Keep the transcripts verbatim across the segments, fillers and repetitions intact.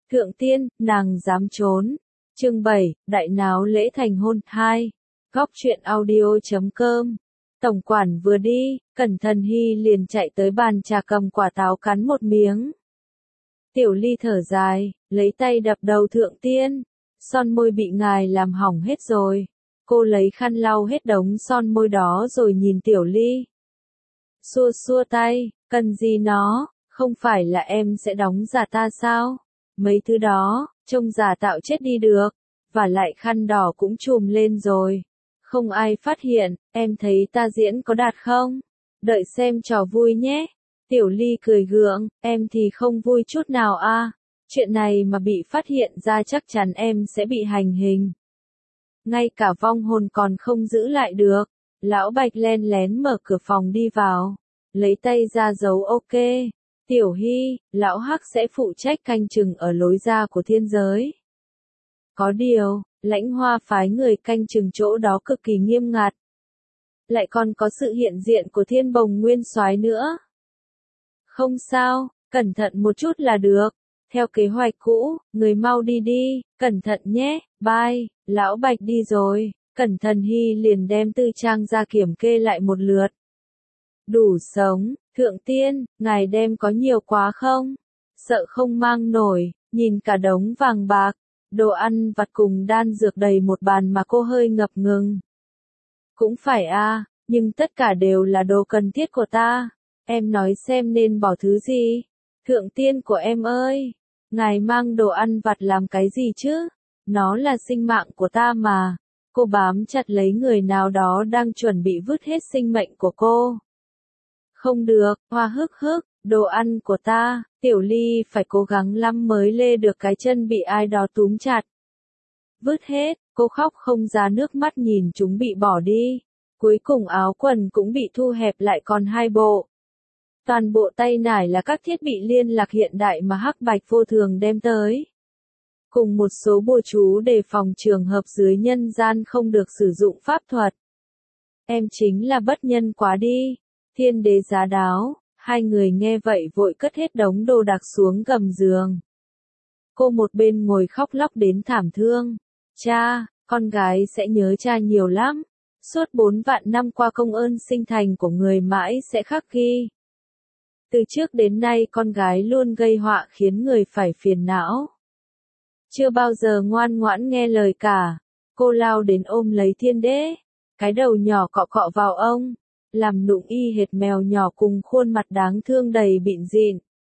Thượng tiên, nàng dám trốn. Chương bảy, Đại náo lễ thành hôn hai. Góc truyện audio chấm com. Tổng quản vừa đi, Cẩn Thận Hy liền chạy tới bàn trà cầm quả táo cắn một miếng. Tiểu Ly thở dài, lấy tay đập đầu thượng tiên. Son môi bị ngài làm hỏng hết rồi. Cô lấy khăn lau hết đống son môi đó rồi nhìn Tiểu Ly. Xua xua tay, cần gì nó, không phải là em sẽ đóng giả ta sao? Mấy thứ đó, trông giả tạo chết đi được, và lại khăn đỏ cũng trùm lên rồi. Không ai phát hiện, em thấy ta diễn có đạt không? Đợi xem trò vui nhé. Tiểu Ly cười gượng, em thì không vui chút nào a. Chuyện này mà bị phát hiện ra chắc chắn em sẽ bị hành hình. Ngay cả vong hồn còn không giữ lại được. Lão Bạch len lén mở cửa phòng đi vào, lấy tay ra dấu ok. Tiểu Hy, lão Hắc sẽ phụ trách canh chừng ở lối ra của thiên giới. Có điều, Lãnh Hoa phái người canh chừng chỗ đó cực kỳ nghiêm ngặt. Lại còn có sự hiện diện của Thiên Bồng Nguyên Soái nữa. Không sao, cẩn thận một chút là được. Theo kế hoạch cũ, người mau đi đi, cẩn thận nhé, bye. Lão Bạch đi rồi, Cẩn Thận Hy liền đem tư trang ra kiểm kê lại một lượt. Đủ sống, thượng tiên, ngài đem có nhiều quá không? Sợ không mang nổi, nhìn cả đống vàng bạc, đồ ăn vặt cùng đan dược đầy một bàn mà cô hơi ngập ngừng. Cũng phải a, nhưng tất cả đều là đồ cần thiết của ta. Em nói xem nên bỏ thứ gì? Thượng tiên của em ơi, ngài mang đồ ăn vặt làm cái gì chứ? Nó là sinh mạng của ta mà. Cô bám chặt lấy người nào đó đang chuẩn bị vứt hết sinh mệnh của cô. Không được, Hoa hức hức, đồ ăn của ta. Tiểu Ly phải cố gắng lắm mới lê được cái chân bị ai đó túm chặt. Vứt hết, cô khóc không ra nước mắt nhìn chúng bị bỏ đi. Cuối cùng áo quần cũng bị thu hẹp lại còn hai bộ. Toàn bộ tay nải là các thiết bị liên lạc hiện đại mà Hắc Bạch vô thường đem tới. Cùng một số bùa chú đề phòng trường hợp dưới nhân gian không được sử dụng pháp thuật. Em chính là bất nhân quá đi. Thiên đế giá đáo, hai người nghe vậy vội cất hết đống đồ đạc xuống gầm giường. Cô một bên ngồi khóc lóc đến thảm thương. Cha, con gái sẽ nhớ cha nhiều lắm. Suốt bốn vạn năm qua công ơn sinh thành của người mãi sẽ khắc ghi. Từ trước đến nay con gái luôn gây họa khiến người phải phiền não. Chưa bao giờ ngoan ngoãn nghe lời cả. Cô lao đến ôm lấy thiên đế. Cái đầu nhỏ cọ cọ vào ông. Làm nụng y hệt mèo nhỏ cùng khuôn mặt đáng thương đầy bịn dịn.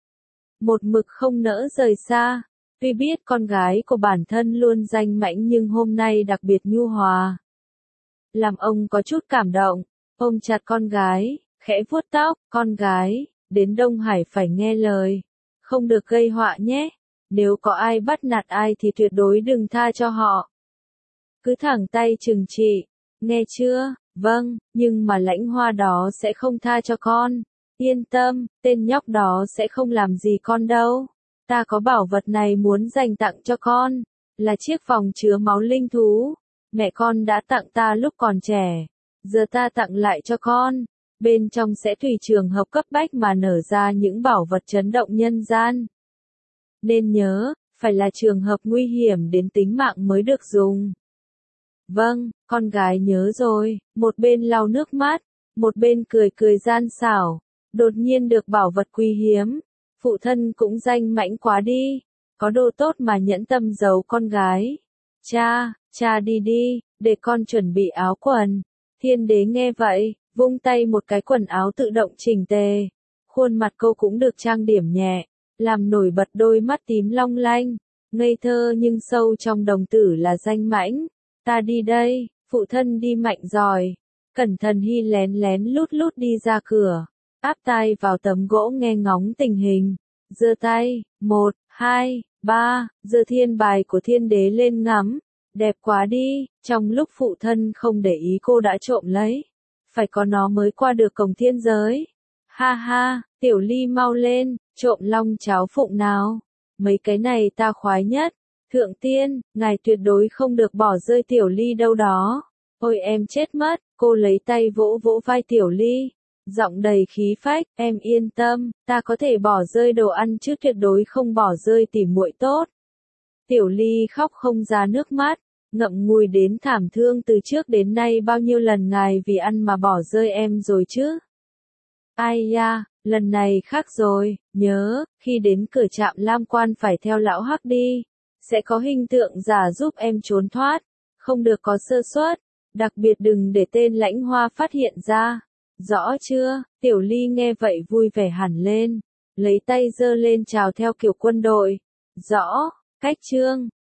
Một mực không nỡ rời xa. Tuy biết con gái của bản thân luôn danh mãnh nhưng hôm nay đặc biệt nhu hòa. Làm ông có chút cảm động. Ôm chặt con gái, khẽ vuốt tóc, con gái, đến Đông Hải phải nghe lời. Không được gây họa nhé. Nếu có ai bắt nạt ai thì tuyệt đối đừng tha cho họ. Cứ thẳng tay trừng trị. Nghe chưa? Vâng, nhưng mà Lãnh Hoa đó sẽ không tha cho con. Yên tâm, tên nhóc đó sẽ không làm gì con đâu. Ta có bảo vật này muốn dành tặng cho con. Là chiếc vòng chứa máu linh thú. Mẹ con đã tặng ta lúc còn trẻ. Giờ ta tặng lại cho con. Bên trong sẽ tùy trường hợp cấp bách mà nở ra những bảo vật chấn động nhân gian. Nên nhớ, phải là trường hợp nguy hiểm đến tính mạng mới được dùng. Vâng, con gái nhớ rồi. Một bên lau nước mắt, một bên cười cười gian xảo. Đột nhiên được bảo vật quý hiếm. Phụ thân cũng danh mãnh quá đi. Có đồ tốt mà nhẫn tâm giấu con gái. Cha, cha đi đi, để con chuẩn bị áo quần. Thiên đế nghe vậy, vung tay một cái quần áo tự động chỉnh tề. Khuôn mặt cô cũng được trang điểm nhẹ, làm nổi bật đôi mắt tím long lanh. Ngây thơ nhưng sâu trong đồng tử là danh mãnh. Ta đi đây, phụ thân đi mạnh giỏi. Cẩn Thận Hy lén lén lút lút đi ra cửa. Áp tai vào tấm gỗ nghe ngóng tình hình. Giơ tay, một, hai, ba, giơ thiên bài của thiên đế lên ngắm. Đẹp quá đi, trong lúc phụ thân không để ý cô đã trộm lấy. Phải có nó mới qua được cổng thiên giới. Ha ha, Tiểu Ly mau lên, trộm long cháo phụng nào. Mấy cái này ta khoái nhất. Thượng tiên, ngài tuyệt đối không được bỏ rơi Tiểu Ly đâu đó. Ôi em chết mất, cô lấy tay vỗ vỗ vai Tiểu Ly. Giọng đầy khí phách, em yên tâm, ta có thể bỏ rơi đồ ăn chứ tuyệt đối không bỏ rơi tỉ muội tốt. Tiểu Ly khóc không ra nước mắt, ngậm ngùi đến thảm thương từ trước đến nay bao nhiêu lần ngài vì ăn mà bỏ rơi em rồi chứ. Ai da, lần này khác rồi, nhớ, khi đến cửa trạm Lam Quan phải theo lão Hắc đi, sẽ có hình tượng giả giúp em trốn thoát, không được có sơ suất, đặc biệt đừng để tên Lãnh Hoa phát hiện ra. Rõ chưa? Tiểu Ly nghe vậy vui vẻ hẳn lên, lấy tay giơ lên chào theo kiểu quân đội. Rõ, cách chương